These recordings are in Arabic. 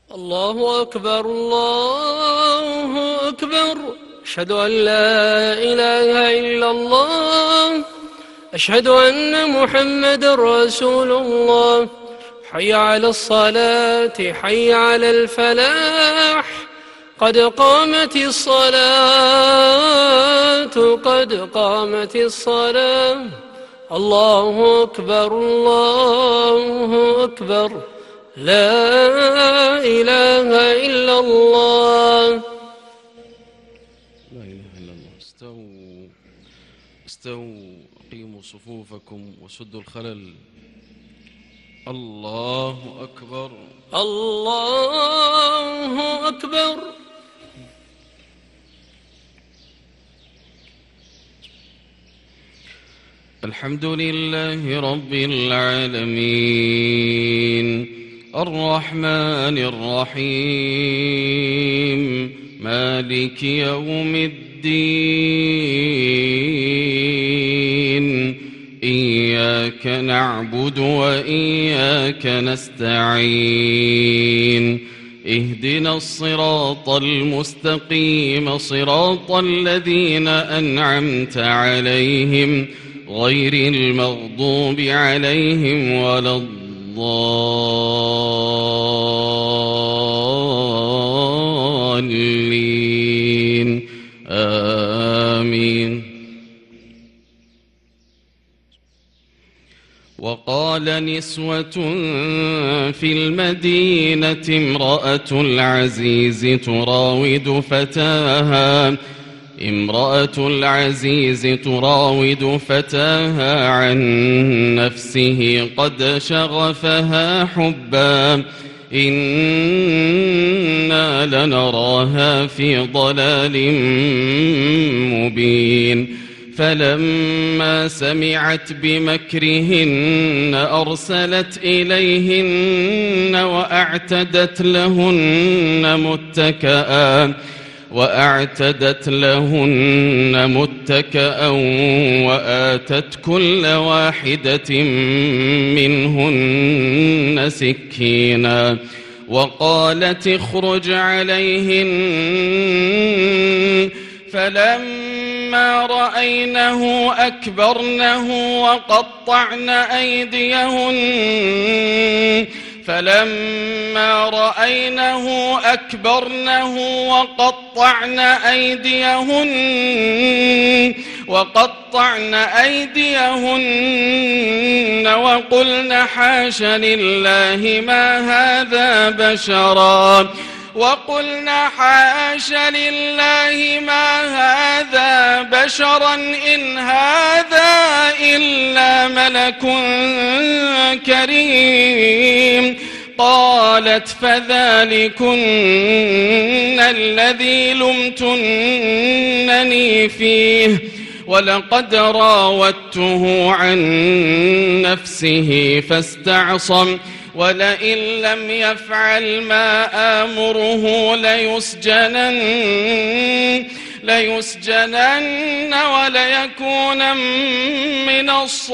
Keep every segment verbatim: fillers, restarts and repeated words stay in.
الله أكبر الله أكبر. أشهد أن لا إله إلا الله. أشهد أن محمد رسول الله. حي على الصلاة حي على الفلاح. قد قامت الصلاة قد قامت الصلاة. الله أكبر الله أكبر. لا إله إلا الله. لا إله إلا الله. استووا استووا أقيموا صفوفكم وسدوا الخلل. الله أكبر الله أكبر. الحمد لله رب العالمين الرحمن الرحيم مالك يوم الدين إياك نعبد وإياك نستعين اهدنا الصراط المستقيم صراط الذين أنعمت عليهم غير المغضوب عليهم ولا الضالين آمين. وقال نسوة في المدينة امرأة العزيز تراود فتاها امرأة العزيز تراود فتاها عن نفسه قد شغفها حبا إنا لنراها في ضلال مبين. فلما سمعت بمكرهن أرسلت إليهن وأعتدت لهن متكئا وأعتدت لهن متكئا وآتت كل واحدة منهن سكينا وقالت اخرج عليهن. فلما رأينه أكبرنه وقطعن أيديهن فلما رأينه أكبرنه وقطعن أيديهن وقطعن أيديهن وقلن حاش لله ما هذا بشرا وقلنا حاش لله ما هذا بشرا إن هذا إلا ملك كريم. قالت فذلكن الذي لمتنني فيه ولقد راودته عن نفسه فاستعصم ولئن لم يفعل ما آمره ليسجنن ليسجنن وليكون من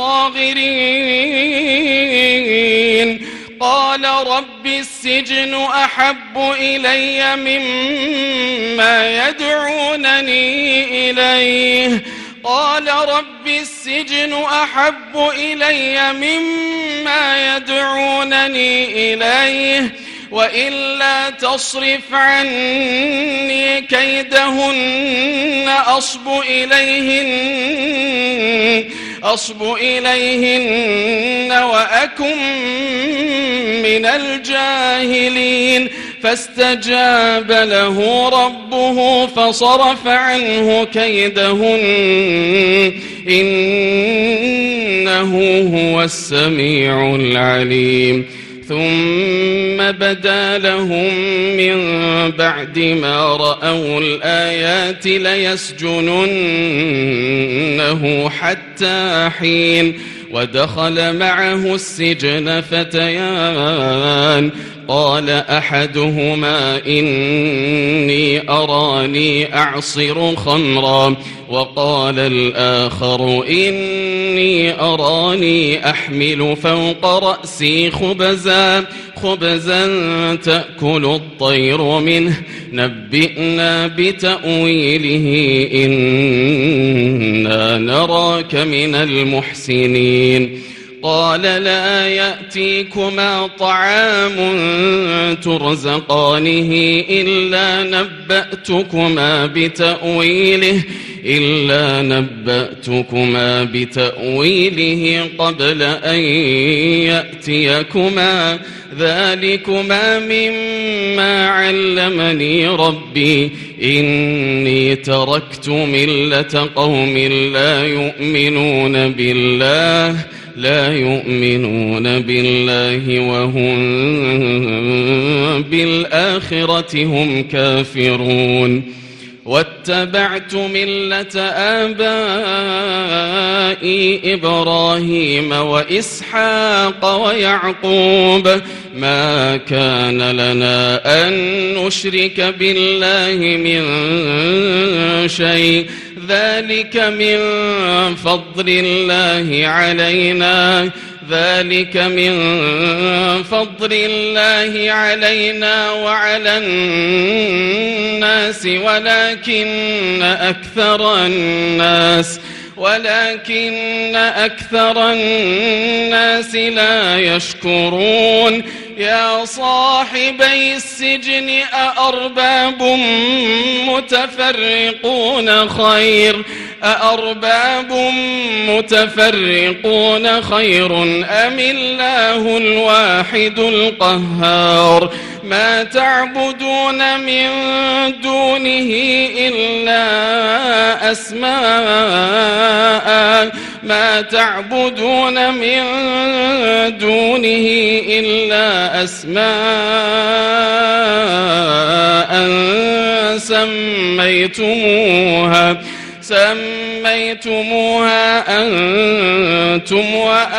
الصاغرين. قال رب السجن أحب إلي مما يدعونني إليه قال رب السجن أحب إلي مما يدعونني إليه وإلا تصرف عني كيدهن أصب إليهن أصب إليهن وأكن من الجاهلين. فاستجاب له ربه فصرف عنه كيدهن إنه هو السميع العليم. ثم بدا لهم من بعد ما رأوا الآيات ليسجننه حتى حين. ودخل معه السجن فتيان قال أحدهما إني أراني أعصر خمرا وقال الآخر إني أراني أحمل فوق رأسي خبزا خبزا تأكل الطير منه نبئنا بتأويله إنا نراك من المحسنين قال لا يأتيكما طعام ترزقانه إلا نبأتكما بتأويله إلا نبأتكما بتأويله قبل أن يأتيكما ذلكما مما علمني ربي إني تركت ملة قوم لا يؤمنون بالله لا يؤمنون بالله وهم بالآخرة هم كافرون واتبعت ملة آبائي إبراهيم وإسحاق ويعقوب ما كان لنا أن نشرك بالله من شيء ذلك من فضل الله علينا ذلك من فضل الله علينا وعلى الناس ولكن أكثر الناس ولكن أكثر الناس لا يشكرون يا صاحبي السجن أأرباب متفرقون خير أأرباب متفرقون خير أم الله الواحد القهار ما تعبدون من دونه إلا أسماء ما تعبدون من دونه إلا أسماء سميتموها سميتموها أنتم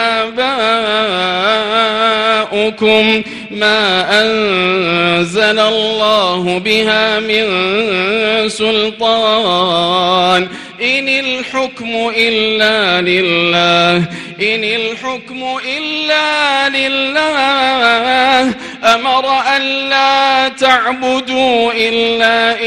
وآباؤكم ما أنزل الله بها من سلطان إن الحكم إلا لله إن الحكم إلا لله أمر أن لا تعبدوا إلا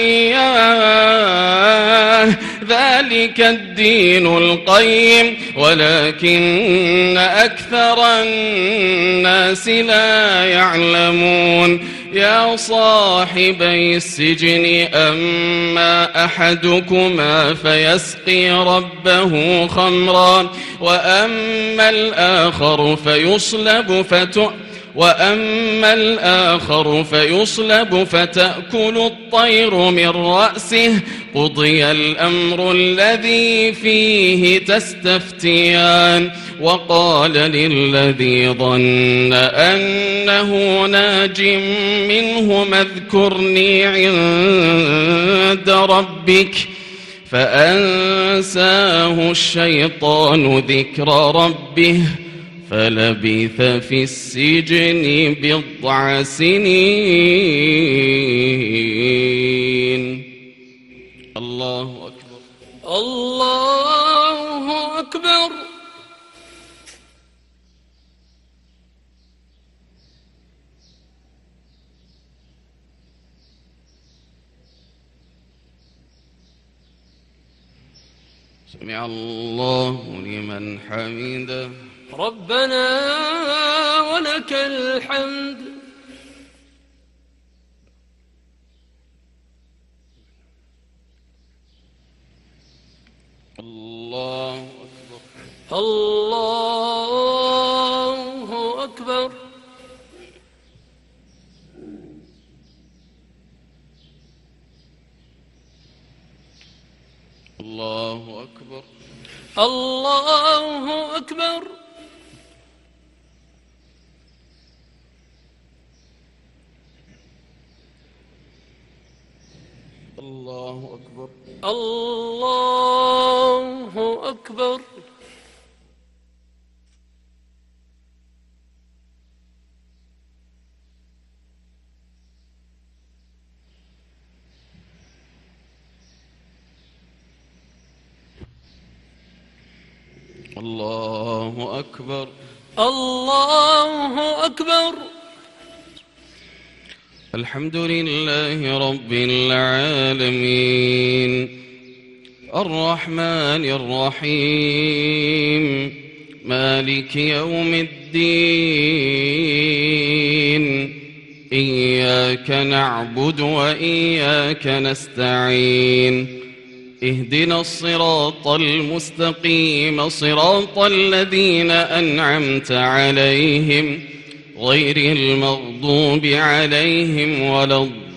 إياه ذلك الدين القيم ولكن أكثر الناس لا يعلمون يا صاحبي السجن أما أحدكما فيسقي ربه خمرا وأما الآخر فيصلب فتؤ وأما الآخر فيصلب فتأكل الطير من رأسه قضي الأمر الذي فيه تستفتيان وقال للذي ظن أنه ناج منه اذكرني عند ربك فأنساه الشيطان ذكر ربه فلبث في السجن بضع سنين الله أكبر الله أكبر سمع الله لمن حمده ربنا ولك الحمد الله أكبر الله أكبر الله أكبر الله أكبر الله أكبر الله أكبر الله أكبر. الله أكبر. الحمد لله رب العالمين الرحمن الرحيم مالك يوم الدين إياك نعبد وإياك نستعين اهدنا الصراط المستقيم صراط الذين أنعمت عليهم غير المغضوب عليهم ولا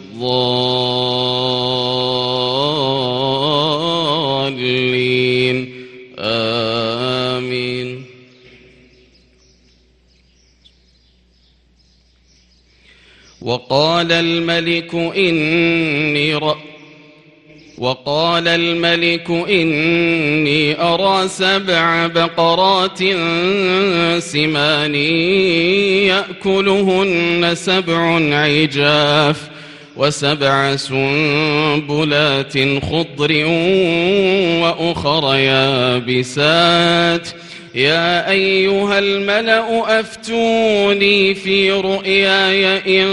الضالين آمين. وقال الملك إني رأ وقال الملك إني أرى سبع بقرات سمان يأكلهن سبع عجاف وسبع سنبلات خضر وأخر يابسات يا أيها الملأ أفتوني في رؤياي إن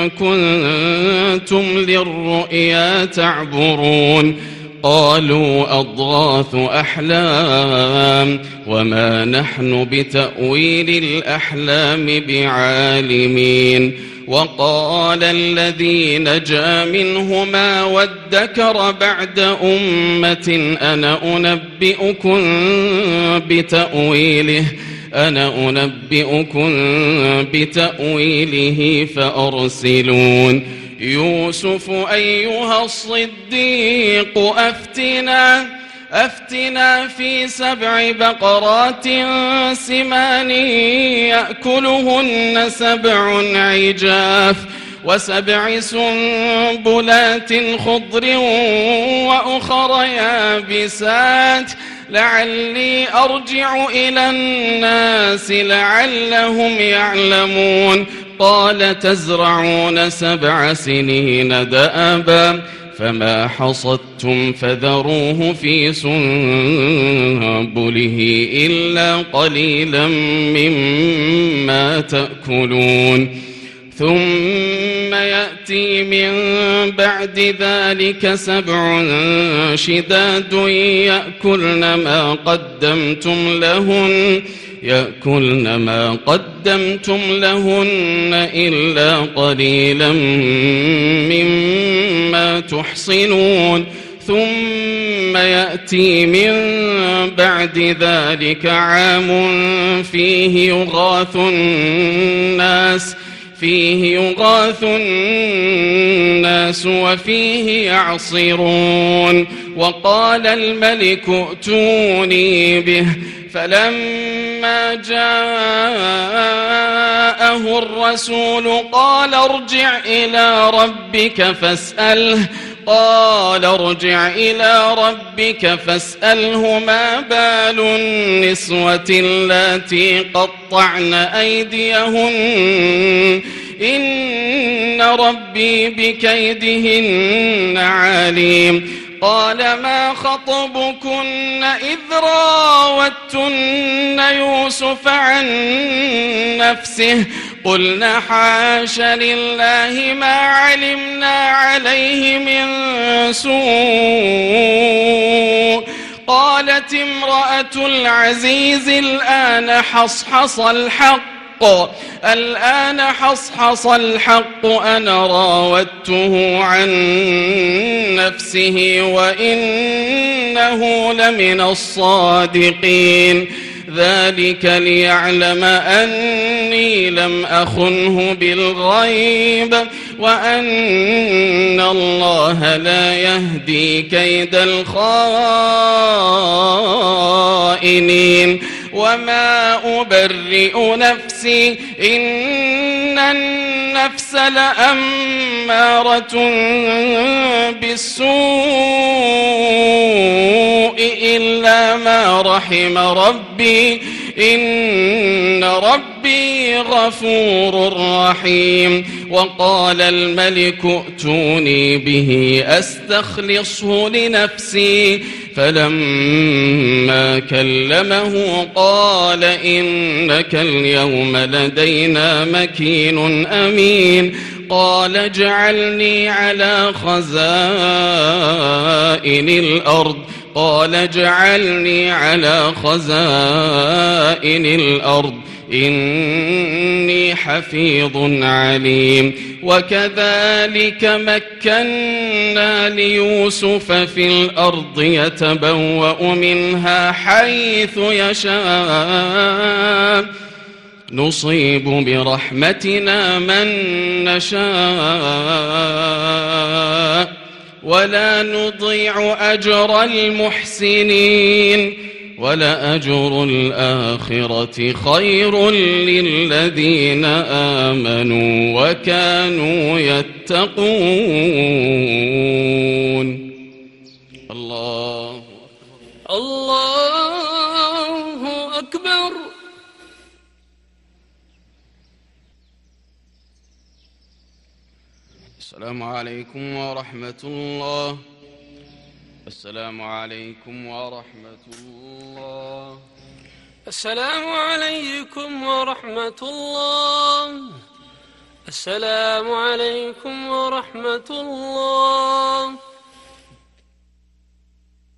كنتم للرؤيا تعبرون قالوا أضغاث أحلام وما نحن بتأويل الأحلام بعالمين. وقال الذي نجا منهما وادكر بعد أمة أنا أنبئكم بتأويله أنا أنبئكم بتأويله فأرسلون. يوسف أيها الصديق أفتنا أفتنا في سبع بقرات سمان يأكلهن سبع عجاف وسبع سنبلات خضر وأخر يابسات لعلي أرجع إلى الناس لعلهم يعلمون. قال تزرعون سبع سنين دأبا فما حصدتم فذروه في سنبله إلا قليلا مما تأكلون. ثم يأتي من بعد ذلك سبع شداد يأكلن ما قدمتم لهن يأكلن ما قدمتم لهن إلا قليلا مما تحصنون. ثم يأتي من بعد ذلك عام فيه يغاث الناس فيه يغاث الناس وفيه يعصرون. وقال الملك ائتوني به فلما جاءه الرسول قال ارجع إلى ربك فاسأله قال ارجع إلى ربك فاسأله ما بال النسوة اللاتي قطعن أيديهن إن ربي بكيدهن عليم. قال ما خطبكن إذ راوتن يوسف عن نفسه قلنا حاش لله ما علمنا عليه من سوء. قالت امرأة العزيز الآن حصحص الحق الآن حصحص الحق أنا راودته عن نفسه وإنه لمن الصادقين. ذلك ليعلم أني لم أخنه بالغيب وأن الله لا يهدي كيد الخائنين. وما أبرئ نفسي إن النفس لأمارة بالسوء إلا ما رحم ربي إن ربي ربي غفور رحيم. وقال الملك ائتوني به أستخلصه لنفسي فلما كلمه قال إنك اليوم لدينا مكين أمين. قال اجعلني على خزائن الأرض قال اجعلني على خزائن الأرض إني حفيظ عليم. وكذلك مكنا ليوسف في الأرض يتبوأ منها حيث يشاء نصيب برحمتنا من نشاء ولا نضيع أجر المحسنين ولأجر الآخرة خير للذين آمنوا وكانوا يتقون. الله الله أكبر. السلام عليكم ورحمة الله. السلام عليكم ورحمة الله. السلام عليكم ورحمة الله. السلام عليكم ورحمة الله.